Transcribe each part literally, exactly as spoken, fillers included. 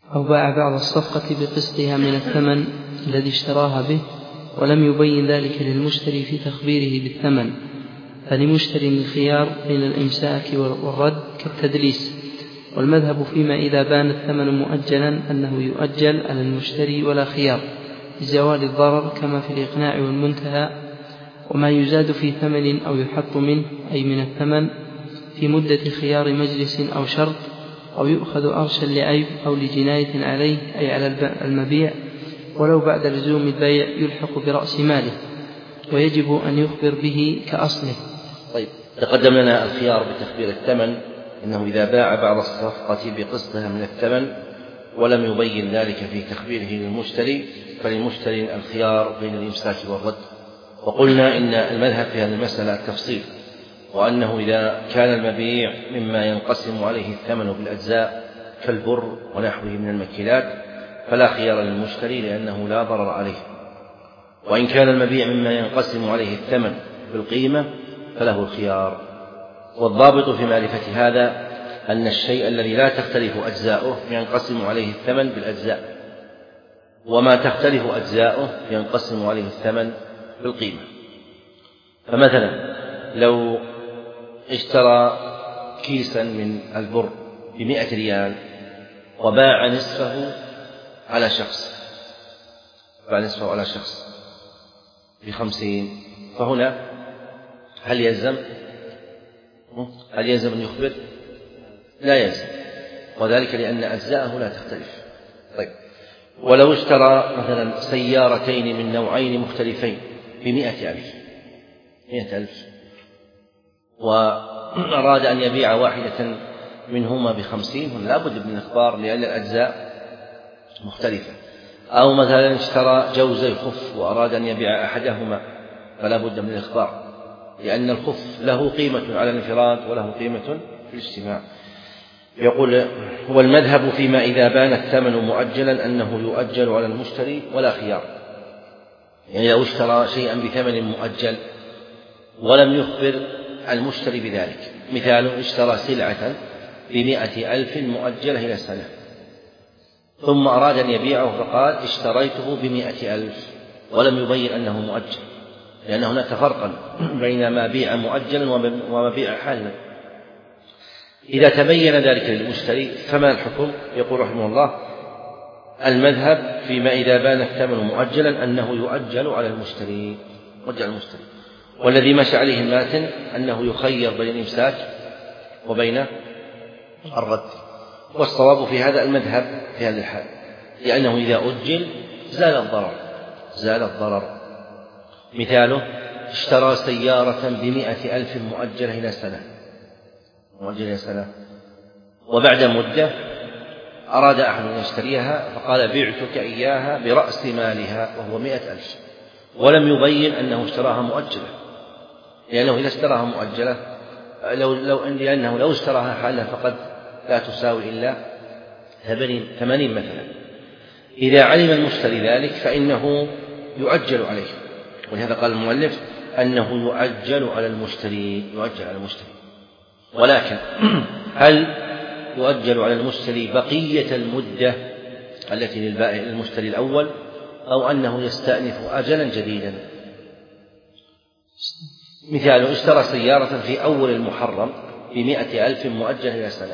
أو باع بعض الصفقة بقسطها من الثمن الذي اشتراها به ولم يبين ذلك للمشتري في تخبيره بالثمن، فلمشتري الخيار بين الإمساك والرد كالتدليس. والمذهب فيما إذا بان الثمن مؤجلا أنه يؤجل على المشتري ولا خيار لزوال الضرر، كما في الإقناع والمنتهى. وما يزاد في ثمن أو يحط منه أي من الثمن في مدة خيار مجلس أو شرط، أو يؤخذ أرشا لعيب أو لجناية عليه أي على المبيع، ولو بعد لزوم البيع يلحق برأس ماله، ويجب أن يخبر به كأصله. طيب، تقدم لنا الخيار بتخبير الثمن إنه إذا باع بعض الصفقة بقسطها من الثمن ولم يبين ذلك في تخبيره للمشتري، فللمشتري الخيار بين الإمساك والرد. وقلنا إن المذهب في هذه المسألة التفصيل، وأنه إذا كان المبيع مما ينقسم عليه الثمن بالأجزاء كالبر ونحوه من المكيلات فلا خيار للمشتري لأنه لا ضرر عليه، وإن كان المبيع مما ينقسم عليه الثمن بالقيمة فله الخيار. والضابط في معرفة هذا أن الشيء الذي لا تختلف أجزاؤه ينقسم عليه الثمن بالأجزاء، وما تختلف أجزاؤه ينقسم عليه الثمن بالقيمة. فمثلا لو اشترى كيسا من البر بمئة ريال وباع نصفه على شخص باع نصفه على شخص بخمسين، فهنا هل يلزم هل يلزم أن يخبر؟ لا يلزم، وذلك لأن أجزاءه لا تختلف. طيب، ولو اشترى مثلا سيارتين من نوعين مختلفين بمئة ألف مئة ألف وأراد أن يبيع واحدة منهما بخمسين، لا بد من الإخبار لأن الأجزاء مختلفة. أو مثلا اشترى جوزي خف وأراد أن يبيع أحدهما، فلا بد من الإخبار لأن الخف له قيمة على الانفراد وله قيمة في الاجتماع. يقول: والمذهب فيما إذا بان الثمن مؤجلا أنه يؤجل على المشتري ولا خيار. يعني لو اشترى شيئا بثمن مؤجل ولم يخبر المشتري بذلك، مثال اشترى سلعة بمئة ألف مؤجلة إلى سنة ثم أراد أن يبيعه فقال اشتريته بمئة ألف ولم يبين أنه مؤجل، لأن هناك فرقا بين ما بيع مؤجلا وما بيع حالا. إذا تبين ذلك للمشتري فما الحكم؟ يقول رحمه الله: المذهب فيما إذا بان الثمن مؤجلا أنه يؤجل على المشتري رجع المشتري. والذي مشى عليه الماتن أنه يخير بين الإمساك وبين الرد، والصواب في هذا المذهب في هذه الحال، لأنه إذا أجل زال الضرر زال الضرر مثاله: اشترى سيارة بمئة ألف مؤجلة إلى سنة مؤجلة إلى سنة وبعد مدة أراد أحد أن يشتريها فقال: بعتك إياها برأس مالها وهو مئة ألف، ولم يبين أنه اشتراها مؤجلة، لأنه إذا اشتراها مؤجلة لو لو لأنه لو اشتراها حالة فقد لا تساوي إلا ثمانين مثلا. إذا علم المشتري ذلك فإنه يؤجل عليه، ولهذا قال المؤلف أنه يؤجل على المشتري يؤجل على المشتري. ولكن هل يؤجل على المشتري بقية المدة التي للبائع المشتري الأول، أو أنه يستأنف أجلا جديدا؟ مثال: اشترى سيارة في أول المحرم بمئة ألف مؤجل إلى سنة،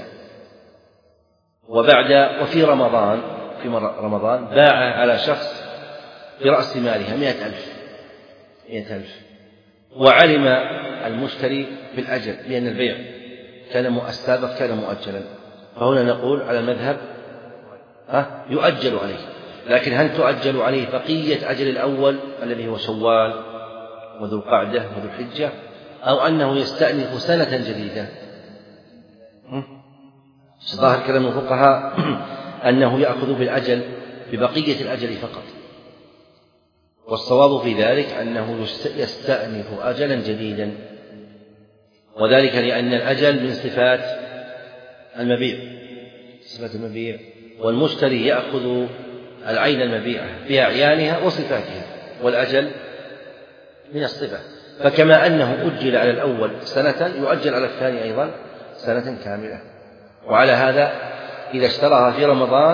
وبعد وفي رمضان في رمضان باع على شخص برأس مالها مئة ألف مئة ألف وعلم المشتري بالأجل لأن البيع كان السابق كان مؤجلا، فهنا نقول على المذهب ها يؤجل عليه. لكن هل تؤجل عليه بقية أجل الأول الذي هو شوال وذو القعدة وذو الحجة، أو أنه يستأنف سنة جديدة؟ ظاهر كلام الفقهاء أنه يأخذ بالأجل ببقية الأجل فقط، والصواب في ذلك أنه يستأنف أجلا جديدا، وذلك لأن الأجل من صفات المبيع صفات المبيع والمشتري يأخذ العين المبيعة بأعيانها وصفاتها، والأجل من الصفة. فكما أنه أجل على الأول سنة يؤجل على الثاني أيضا سنة كاملة. وعلى هذا إذا اشتراها في رمضان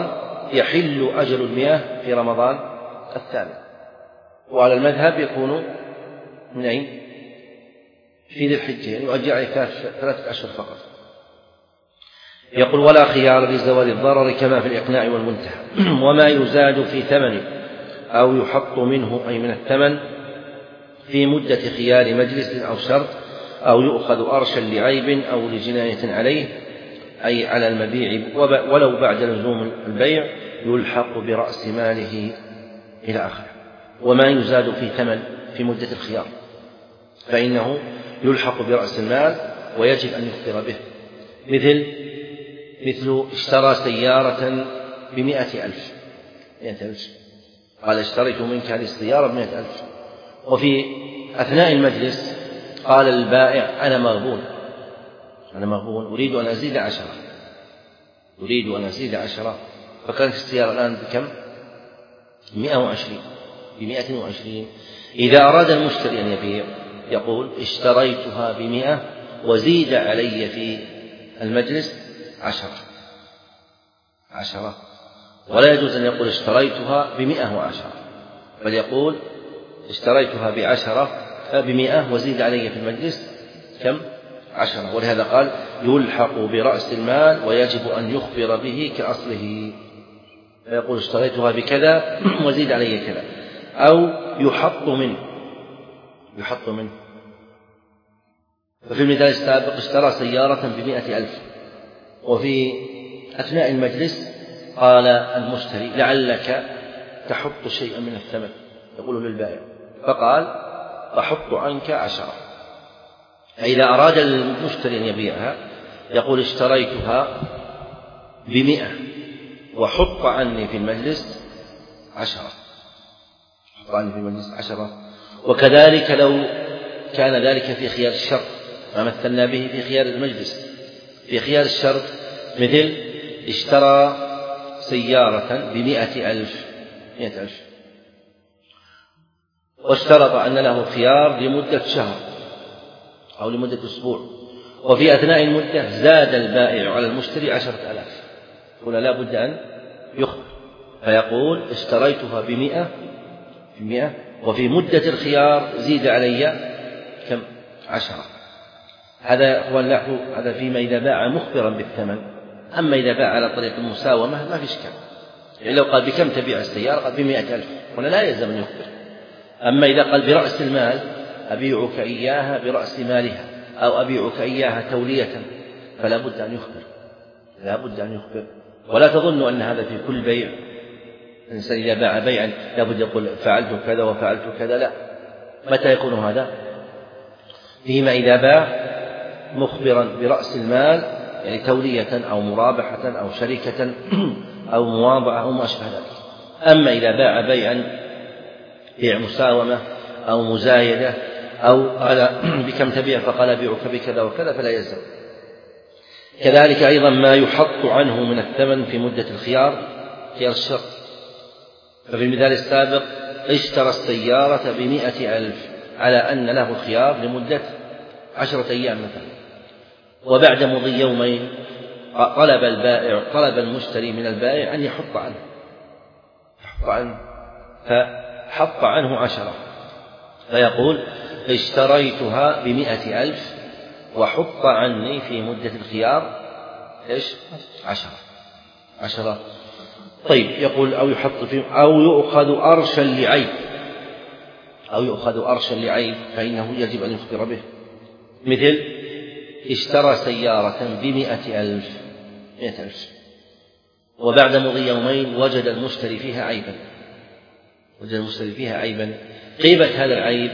يحل أجل المياه في رمضان الثامن. وعلى المذهب يكون من أين؟ في ذي الحجة، يعني يؤجل عليه ثلاثة أشهر فقط. يقول: ولا خيار لزوال الضرر كما في الإقناع والمنتهى. وما يزاد في ثمن أو يحط منه أي من الثمن في مدة خيار مجلس أو شرط، أو يؤخذ أرشا لعيب أو لجناية عليه أي على المبيع ولو بعد لزوم البيع، يلحق برأس ماله إلى آخره. وما يزاد في ثمن في مدة الخيار فإنه يلحق برأس المال ويجب أن يخبر به، مثل مثل اشترى سيارة بمئة ألف مئة ألف قال: اشتريت منك هذه السيارة بمئة ألف. وفي أثناء المجلس قال البائع: أنا مغبون أنا مغبون أريد أن أزيد عشرة أريد أن أزيد عشرة فكانت السيارة الآن بكم؟ مئة وعشرين بمئة وعشرين. إذا أراد المشتري أن يبيع يقول: اشتريتها بمئة وزيد علي في المجلس عشرة عشرة ولا يجوز أن يقول: اشتريتها بمئة وعشرة، بل يقول: اشتريتها بعشرة بمئة وزيد علي في المجلس كم؟ عشرة. ولهذا قال: يلحق برأس المال ويجب أن يخبر به كأصله، فيقول: اشتريتها بكذا وزيد علي كذا. أو يحط منه يحط منه ففي المثال السابق اشترى سيارة بمئة ألف، وفي أثناء المجلس قال المشتري: لعلك تحط شيئا من الثمن، يقول للبائع، فقال: أحط عنك عشرة. فإذا أراد المشتري أن يبيعها يقول: اشتريتها بمئة وحط عني في المجلس عشرة حط عني في المجلس عشرة. وكذلك لو كان ذلك في خيار الشرط، ما مثلنا به في خيار المجلس. في خيار الشرط مثل اشترى سيارة بمئة ألف مئة ألف واشترط أن له خيار لمدة شهر أو لمدة أسبوع، وفي أثناء المدة زاد البائع على المشتري عشرة آلاف، قلنا لا بد أن يخبر، فيقول: اشتريتها بمئة بمئة وفي مدة الخيار زيد علي كم؟ عشرة. هذا هو اللحظ، هذا فيما إذا باع مخبرا بالثمن. أما إذا باع على طريق المساومة ما في إشكال، يعني لو قال: بكم تبيع السيارة؟ قال: بمئة ألف، هنا لا يلزم أن يخبر. أما إذا قال: برأس المال، أبيعك إياها برأس مالها، أو أبيعك إياها تولية، فلا بد أن يخبر لا بد أن يخبر. ولا تظنوا أن هذا في كل بيع، الإنسان إذا باع بيعا لا بد يقول: فعلت كذا وفعلت كذا، لا. متى يكون هذا؟ فيما إذا باع مخبرا برأس المال، يعني تولية أو مرابحة أو شركة أو مواضعة أو ما أشبه ذلك. أما إذا باع بيعا بيع مساومة أو مزايدة، أو قال: بكم تبيع؟ فقال: أبيعك بكذا وكذا، فلا يلزم. كذلك أيضا ما يحط عنه من الثمن في مدة الخيار خيار الشرط. ففي المثال السابق اشترى السيارة بمئة ألف على أن له خيار لمدة عشرة أيام مثلا، وبعد مضي يومين طلب البائع طلب المشتري من البائع أن يحط عنه يحط عنه فحط عنه عشرة، فيقول: اشتريتها بمئة ألف وحط عني في مدة الخيار إيش؟ عشرة عشرة. طيب، يقول: أو يحط في أو يؤخذ أرشا لعيب أو يؤخذ أرشا لعيب فإنه يجب أن يخبر به، مثل اشترى سيارة بمئة ألف مئة ألف وبعد مضي يومين وجد المشتري فيها عيبا وجد المشتري فيها عيبا قيمة هذا العيب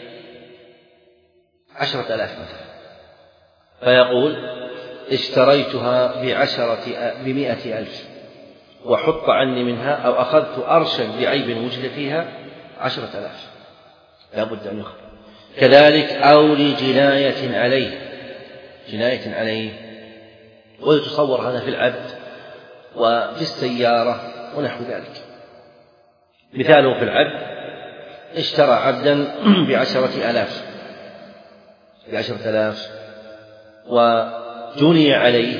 عشرة آلاف مثلا، فيقول: اشتريتها بعشرة بمئة ألف وحط عني منها، أو أخذت أرشا لعيب وجد فيها عشرة آلاف، لا بد أن يخبر. كذلك أو لجناية عليه جناية عليه ويتصور هذا في العبد وفي السيارة ونحو ذلك. مثاله في العبد: اشترى عبدا بعشرة آلاف بعشرة آلاف وجني عليه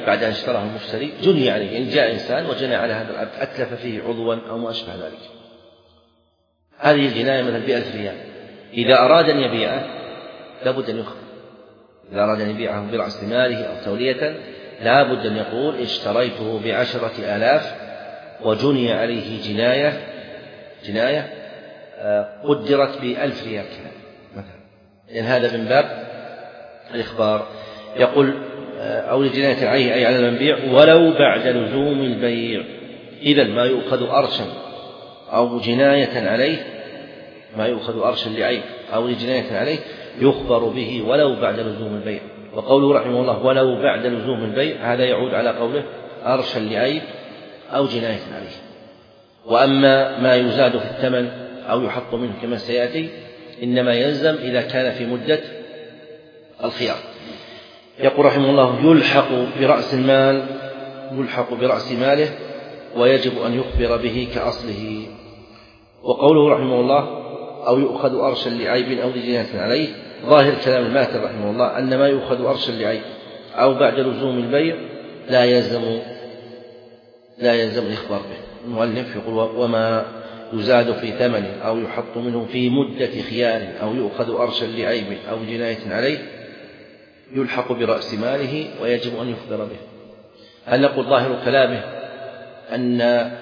بعد أن اشتراه المشتري جني عليه، يعني جاء إنسان وجنى على هذا العبد أتلف فيه عضوا أو ما أشبه ذلك، هذه الجناية مثلا بألف ريال، إذا أراد أن يبيعه لابد أن يخبر، إذا أراد أن يبيعه برأس ماله أو تولية لابد أن يقول اشتريته بعشرة آلاف وجني عليه جناية جناية قدرت بألف ريال مثلا، لأن هذا من باب الإخبار. يقول أو لجناية عليه أي على المبيع ولو بعد لزوم البيع، إذن ما يؤخذ أرشا أو جناية عليه، ما يؤخذ أرشا لعيب أو لجناية عليه يخبر به ولو بعد لزوم البيع. وقوله رحمه الله ولو بعد لزوم البيع هذا يعود على قوله أرشا لعيب أو جناية عليه. وأما ما يزاد في الثمن أو يحط منه كما سيأتي إنما يلزم إذا كان في مدة الخيار. يقول رحمه الله يلحق برأس المال يلحق برأس ماله ويجب أن يخبر به كأصله. وقوله رحمه الله أو يؤخذ أرشا لعيب أو لجناية عليه، ظاهر كلام الماتن رحمه الله أن ما يؤخذ أرشا لعيب أو بعد لزوم البيع لا يلزم لا يلزم الإخبار به. المؤلف يقول وما يزاد في ثمنه أو يحط منه في مدة خيار أو يؤخذ أرشا لعيب أو جناية عليه يلحق برأس ماله ويجب أن يخبر به. هل نقول ظاهر كلامه أن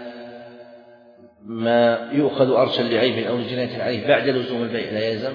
ما يؤخذ أرشا لعيب أو جناية عليه بعد لزوم البيع لا يلزم؟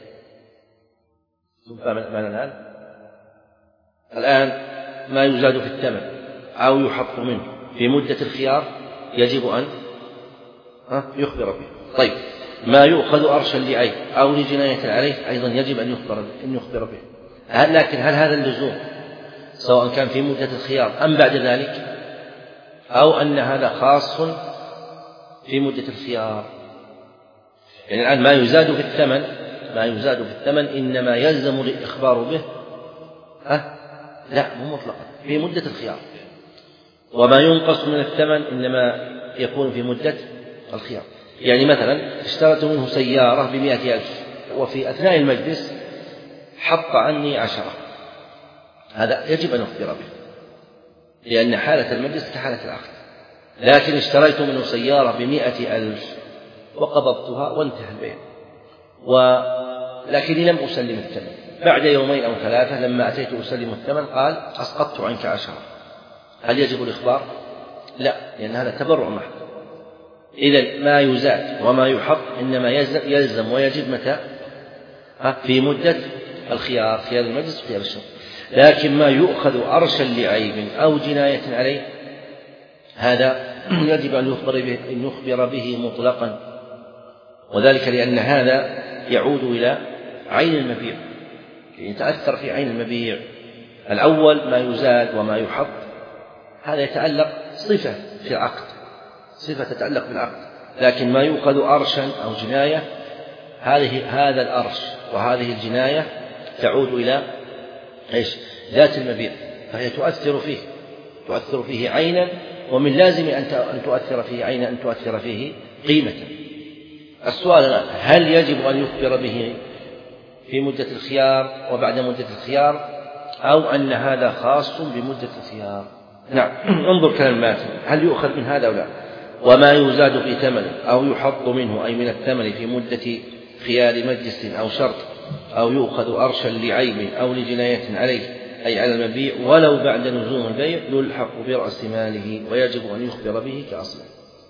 معنى الآن الآن ما يزاد في الثمن أو يحط منه في مدة الخيار يجب أن يخبر به. طيب ما يؤخذ أرشا لعيب أو لجناية عليه أيضا يجب أن يخبر أن يخبر به. هل لكن هل هذا اللزوم سواء كان في مدة الخيار أم بعد ذلك، أو أن هذا خاص في مدة الخيار؟ يعني الآن ما يزاد في الثمن ما يزاد في الثمن إنما يلزم الإخبار به أه؟ لا مو مطلقا في مدة الخيار، وما ينقص من الثمن إنما يكون في مدة الخيار. يعني مثلا اشتريت منه سيارة بمئة ألف وفي أثناء المجلس حط عني عشرة، هذا يجب أن أخبر به لأن حالة المجلس كحالة العقد. لكن اشتريت منه سيارة بمئة ألف وقبضتها وانتهى البيع، ولكني لم أسلم الثمن. بعد يومين أو ثلاثة لما أتيت أسلم الثمن قال أسقطت عنك عشرة، هل يجب الإخبار؟ لا، لأن هذا تبرع محض. إذن ما يزاد وما يحط إنما يلزم ويجب متى؟ في مدة الخيار، خيار المجلس وخيار الشرط. لكن ما يؤخذ أرشا لعيب أو جناية عليه هذا يجب أن يخبر به, أن يخبر به مطلقا، وذلك لأن هذا يعود إلى عين المبيع، يتأثر في عين المبيع. الأول ما يزاد وما يحط هذا يتعلق صفة في العقد، صفة تتعلق بالعقد. لكن ما يؤخذ أرشا أو جناية هذه هذا الأرش وهذه الجناية تعود إلى إيش؟ ذات المبيع، فهي تؤثر فيه تؤثر فيه عينا، ومن لازم أن تؤثر فيه عينا أن تؤثر فيه قيمة. السؤال الآن هل يجب أن يخبر به في مدة الخيار وبعد مدة الخيار، أو أن هذا خاص بمدة الخيار؟ نعم، انظر كلام الماتن هل يؤخذ من هذا أو لا. وما يزاد في ثمنه أو يحط منه أي من الثمن في مدة خيار مجلس أو شرط أو يؤخذ أرشا لعيب أو لجناية عليه أي على المبيع ولو بعد لزوم البيع يلحق برأس ماله ويجب أن يخبر به كأصله.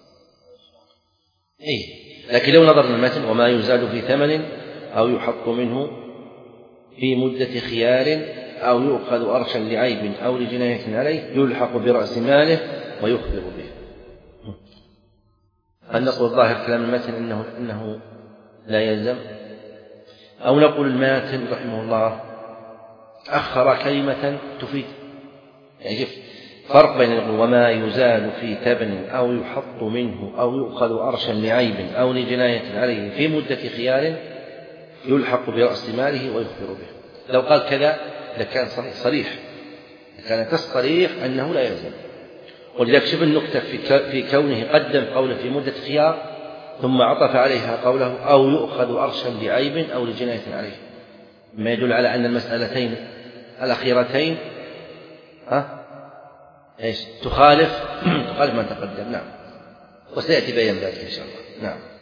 إيه؟ لكن لو نظرنا المتن وما يزاد في ثمن أو يحط منه في مدة خيار أو يؤخذ أرشا لعيب أو لجناية عليه يلحق برأس ماله ويخبر به. هل نقول ظاهر كلام المتن إنه, إنه لا يلزم، أو نقول الماتن رحمه الله أخر كلمة تفيد؟ يعني شوف فرق بين وما يزاد في ثمن أو يحط منه أو يؤخذ أرشا لعيب أو لجناية عليه في مدة خيار يلحق برأس ماله ويخبر به. لو قال كذا لكان صريح, صريح. كان تصريح أنه لا يلزم. ولذلك شوف النكتة في كونه قدم قوله في مدة خيار ثم عطف عليها قوله أو يؤخذ أرشا لعيب أو لجناية عليه، ما يدل على أن المسألتين الأخيرتين ها إيش تخالف تخالف ما تقدم. نعم، وسيأتي بيان ذلك إن شاء الله. نعم.